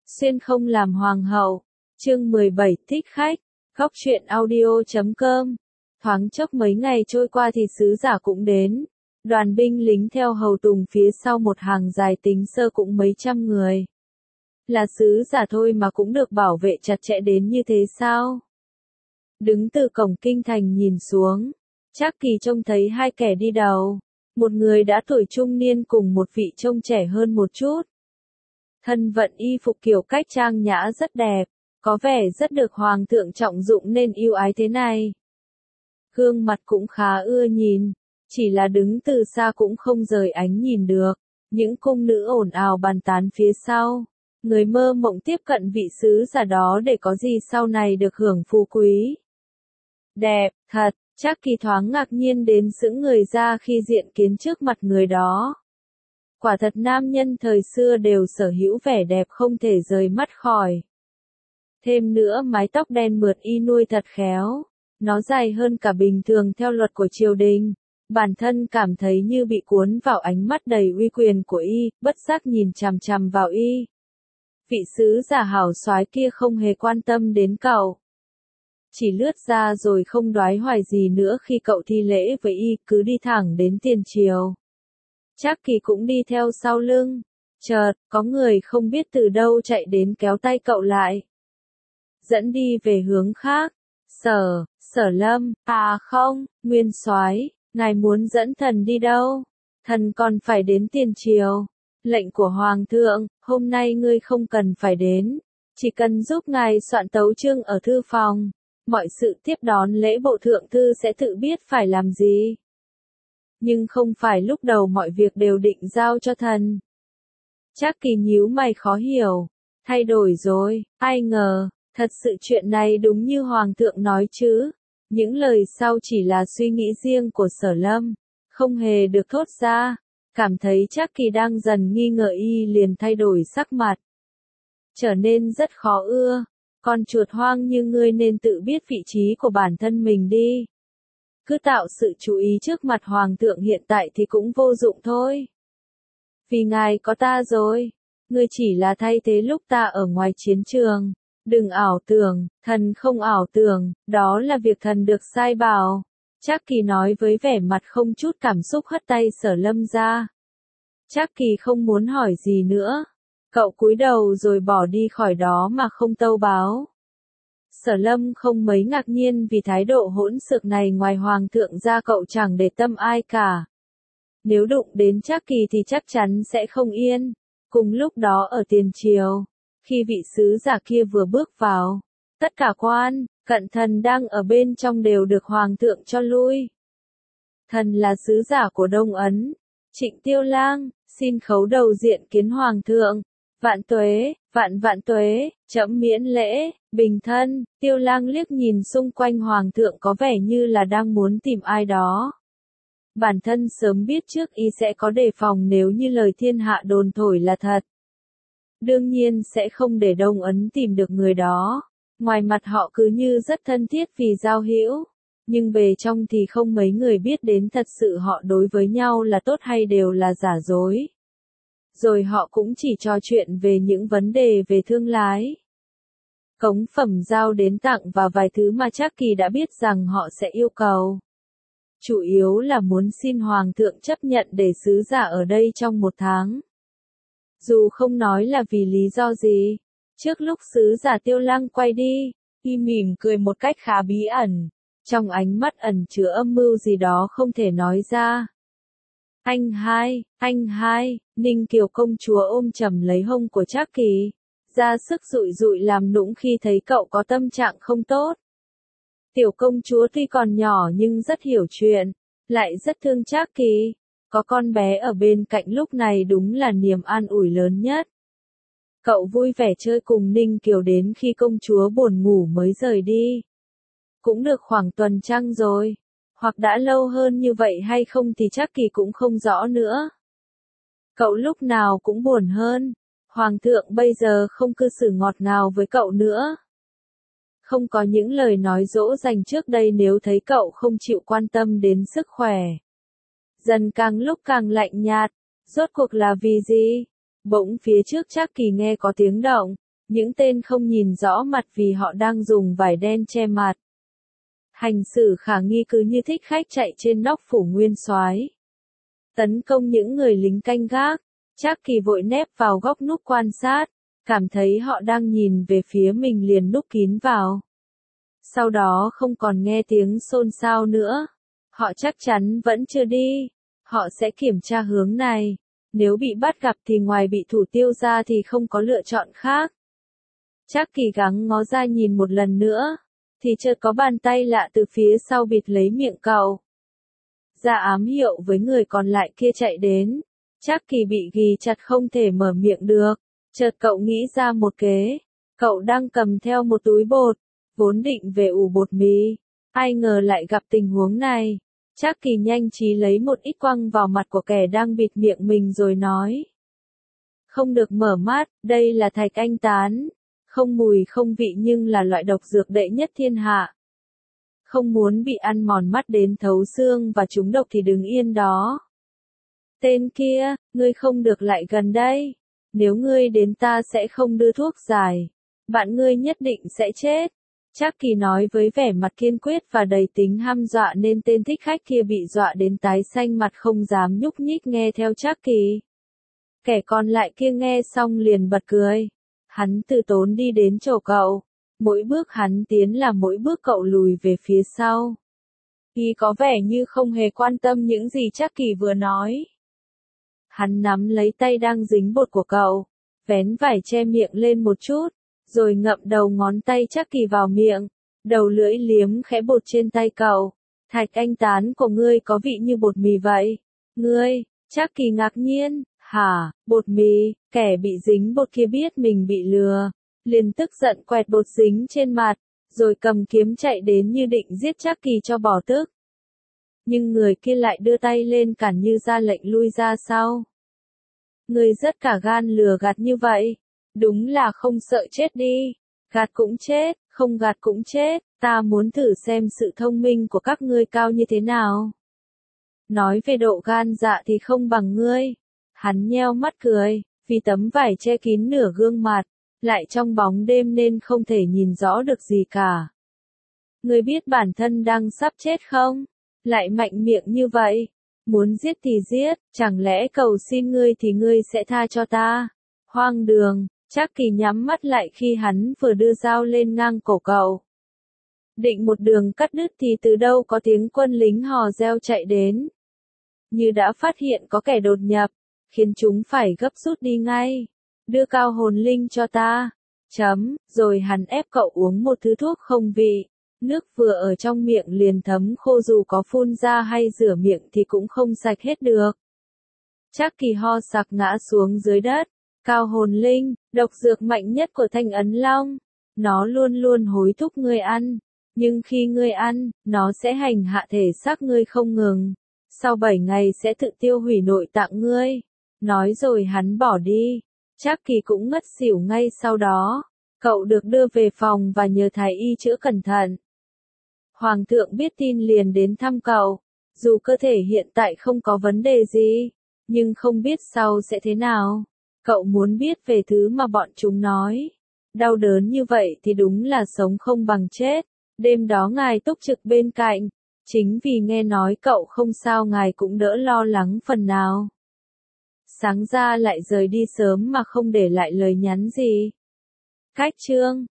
Xuyên không làm hoàng hậu. Chương 17 thích khách. Góc truyện audio.com. Thoáng chốc mấy ngày trôi qua thì sứ giả cũng đến. Đoàn binh lính theo hầu tùng phía sau một hàng dài tính sơ cũng mấy trăm người. Là sứ giả thôi mà cũng được bảo vệ chặt chẽ đến như thế sao? Đứng từ cổng kinh thành nhìn xuống, Trác Kỳ trông thấy hai kẻ đi đầu. Một người đã tuổi trung niên cùng một vị trông trẻ hơn một chút. Thân vận y phục kiểu cách trang nhã rất đẹp, có vẻ rất được hoàng thượng trọng dụng nên yêu ái thế này. Gương mặt cũng khá ưa nhìn, chỉ là đứng từ xa cũng không rời ánh nhìn được. Những cung nữ ồn ào bàn tán phía sau. Người mơ mộng tiếp cận vị sứ giả đó để có gì sau này được hưởng phú quý. Đẹp, thật, Trác Kỳ thoáng ngạc nhiên đến sững người ra khi diện kiến trước mặt người đó. Quả thật nam nhân thời xưa đều sở hữu vẻ đẹp không thể rời mắt khỏi. Thêm nữa mái tóc đen mượt y nuôi thật khéo, nó dài hơn cả bình thường theo luật của triều đình. Bản thân cảm thấy như bị cuốn vào ánh mắt đầy uy quyền của y, bất giác nhìn chằm chằm vào y. Vị sứ giả hảo soái kia không hề quan tâm đến cậu. Chỉ lướt ra rồi không đoái hoài gì nữa khi cậu thi lễ với y, cứ đi thẳng đến tiền triều. Trác Kỳ cũng đi theo sau lưng. Chợt, có người không biết từ đâu chạy đến kéo tay cậu lại. Dẫn đi về hướng khác. Sở Lâm, à không, Nguyên soái, ngài muốn dẫn thần đi đâu? Thần còn phải đến tiền triều. Lệnh của Hoàng thượng, hôm nay ngươi không cần phải đến. Chỉ cần giúp ngài soạn tấu chương ở thư phòng. Mọi sự tiếp đón lễ bộ thượng thư sẽ tự biết phải làm gì. Nhưng không phải lúc đầu mọi việc đều định giao cho thần. Trác Kỳ nhíu mày khó hiểu. Thay đổi rồi, ai ngờ, thật sự chuyện này đúng như Hoàng thượng nói chứ. Những lời sau chỉ là suy nghĩ riêng của Sở Lâm, không hề được thốt ra. Cảm thấy Trác Kỳ đang dần nghi ngờ y liền thay đổi sắc mặt. Trở nên rất khó ưa. Con chuột hoang như ngươi nên tự biết vị trí của bản thân mình đi. Cứ tạo sự chú ý trước mặt Hoàng thượng hiện tại thì cũng vô dụng thôi. Vì ngài có ta rồi. Ngươi chỉ là thay thế lúc ta ở ngoài chiến trường. Đừng ảo tưởng, thần không ảo tưởng, đó là việc thần được sai bảo. Trác Kỳ nói với vẻ mặt không chút cảm xúc hất tay Sở Lâm ra. Trác Kỳ không muốn hỏi gì nữa. Cậu cúi đầu rồi bỏ đi khỏi đó mà không tâu báo. Sở Lâm không mấy ngạc nhiên vì thái độ hỗn xược này, ngoài Hoàng thượng ra cậu chẳng để tâm ai cả. Nếu đụng đến Trác Kỳ thì chắc chắn sẽ không yên. Cùng lúc đó ở tiền triều, khi vị sứ giả kia vừa bước vào, tất cả quan, cận thần đang ở bên trong đều được Hoàng thượng cho lui. Thần là sứ giả của Đông Ấn, Trịnh Tiêu Lang, xin khấu đầu diện kiến Hoàng thượng. Vạn tuế, vạn tuế, trẫm miễn lễ, bình thân. Tiêu Lang liếc nhìn xung quanh Hoàng thượng có vẻ như là đang muốn tìm ai đó. Bản thân sớm biết trước y sẽ có đề phòng nếu như lời thiên hạ đồn thổi là thật. Đương nhiên sẽ không để Đông Ấn tìm được người đó. Ngoài mặt họ cứ như rất thân thiết vì giao hữu, nhưng bề trong thì không mấy người biết đến thật sự họ đối với nhau là tốt hay đều là giả dối. Rồi họ cũng chỉ trò chuyện về những vấn đề về thương lái, cống phẩm giao đến tặng và vài thứ mà Trác Kỳ đã biết rằng họ sẽ yêu cầu. Chủ yếu là muốn xin Hoàng thượng chấp nhận để sứ giả ở đây trong 1 tháng. Dù không nói là vì lý do gì, trước lúc sứ giả Tiêu Lang quay đi, y mỉm cười một cách khá bí ẩn, trong ánh mắt ẩn chứa âm mưu gì đó không thể nói ra. Anh hai, Ninh Kiều công chúa ôm chầm lấy hông của Trác Kỳ, ra sức dụi dụi làm nũng khi thấy cậu có tâm trạng không tốt. Tiểu công chúa tuy còn nhỏ nhưng rất hiểu chuyện, lại rất thương Trác Kỳ. Có con bé ở bên cạnh lúc này đúng là niềm an ủi lớn nhất. Cậu vui vẻ chơi cùng Ninh Kiều đến khi công chúa buồn ngủ mới rời đi. Cũng được khoảng tuần trăng rồi. Hoặc đã lâu hơn như vậy hay không thì Trác Kỳ cũng không rõ nữa. Cậu lúc nào cũng buồn hơn. Hoàng thượng bây giờ không cư xử ngọt ngào với cậu nữa. Không có những lời nói dỗ dành trước đây nếu thấy cậu không chịu quan tâm đến sức khỏe. Dần càng lúc càng lạnh nhạt. Rốt cuộc là vì gì? Bỗng phía trước Trác Kỳ nghe có tiếng động. Những tên không nhìn rõ mặt vì họ đang dùng vải đen che mặt. Hành xử khả nghi cứ như thích khách chạy trên nóc phủ nguyên soái, tấn công những người lính canh gác. Trác Kỳ vội nép vào góc núp quan sát, cảm thấy họ đang nhìn về phía mình liền núp kín vào. Sau đó không còn nghe tiếng xôn xao nữa. Họ chắc chắn vẫn chưa đi. Họ sẽ kiểm tra hướng này. Nếu bị bắt gặp thì ngoài bị thủ tiêu ra thì không có lựa chọn khác. Trác Kỳ gắng ngó ra nhìn một lần nữa, thì chợt có bàn tay lạ từ phía sau bịt lấy miệng cậu. Ra ám hiệu với người còn lại kia chạy đến. Trác Kỳ bị ghì chặt không thể mở miệng được. Chợt cậu nghĩ ra một kế. Cậu đang cầm theo một túi bột, vốn định về ủ bột mì. Ai ngờ lại gặp tình huống này. Trác Kỳ nhanh trí lấy một ít quăng vào mặt của kẻ đang bịt miệng mình rồi nói. Không được mở mắt, đây là thạch anh tán. Không mùi không vị nhưng là loại độc dược đệ nhất thiên hạ. Không muốn bị ăn mòn mắt đến thấu xương và trúng độc thì đứng yên đó. Tên kia, ngươi không được lại gần đây. Nếu ngươi đến ta sẽ không đưa thuốc giải. Bạn ngươi nhất định sẽ chết. Trác Kỳ nói với vẻ mặt kiên quyết và đầy tính hăm dọa nên tên thích khách kia bị dọa đến tái xanh mặt không dám nhúc nhích nghe theo Trác Kỳ. Kẻ còn lại kia nghe xong liền bật cười. Hắn từ tốn đi đến chỗ cậu. Mỗi bước hắn tiến là mỗi bước cậu lùi về phía sau. Y có vẻ như không hề quan tâm những gì Trác Kỳ vừa nói. Hắn nắm lấy tay đang dính bột của cậu, vén vải che miệng lên một chút, rồi ngậm đầu ngón tay Trác Kỳ vào miệng, đầu lưỡi liếm khẽ bột trên tay cậu. Thạch anh tán của ngươi có vị như bột mì vậy. Ngươi, Trác Kỳ ngạc nhiên, hả, bột mì, kẻ bị dính bột kia biết mình bị lừa, liền tức giận quẹt bột dính trên mặt, rồi cầm kiếm chạy đến như định giết Trác Kỳ cho bỏ tức. Nhưng người kia lại đưa tay lên cản như ra lệnh lui ra sau. Ngươi rất cả gan lừa gạt như vậy, đúng là không sợ chết đi, gạt cũng chết, không gạt cũng chết, ta muốn thử xem sự thông minh của các ngươi cao như thế nào. Nói về độ gan dạ thì không bằng ngươi. Hắn nheo mắt cười, vì tấm vải che kín nửa gương mặt, lại trong bóng đêm nên không thể nhìn rõ được gì cả. Ngươi biết bản thân đang sắp chết không? Lại mạnh miệng như vậy. Muốn giết thì giết, chẳng lẽ cầu xin ngươi thì ngươi sẽ tha cho ta? Hoang đường, Trác Kỳ nhắm mắt lại khi hắn vừa đưa dao lên ngang cổ cậu. Định một đường cắt đứt thì từ đâu có tiếng quân lính hò reo chạy đến. Như đã phát hiện có kẻ đột nhập, khiến chúng phải gấp rút đi ngay. Đưa cao hồn linh cho ta. Rồi hắn ép cậu uống một thứ thuốc không vị. Nước vừa ở trong miệng liền thấm khô dù có phun ra hay rửa miệng thì cũng không sạch hết được. Trác Kỳ ho sặc ngã xuống dưới đất. Cao hồn linh, độc dược mạnh nhất của Thanh Ấn Long. Nó luôn luôn hối thúc ngươi ăn. Nhưng khi ngươi ăn, nó sẽ hành hạ thể xác ngươi không ngừng. Sau 7 ngày sẽ tự tiêu hủy nội tạng ngươi. Nói rồi hắn bỏ đi. Trác Kỳ cũng ngất xỉu ngay sau đó. Cậu được đưa về phòng và nhờ thái y chữa cẩn thận. Hoàng thượng biết tin liền đến thăm cậu. Dù cơ thể hiện tại không có vấn đề gì, nhưng không biết sau sẽ thế nào. Cậu muốn biết về thứ mà bọn chúng nói. Đau đớn như vậy thì đúng là sống không bằng chết. Đêm đó ngài túc trực bên cạnh. Chính vì nghe nói cậu không sao ngài cũng đỡ lo lắng phần nào. Sáng ra lại rời đi sớm mà không để lại lời nhắn gì. Cách chương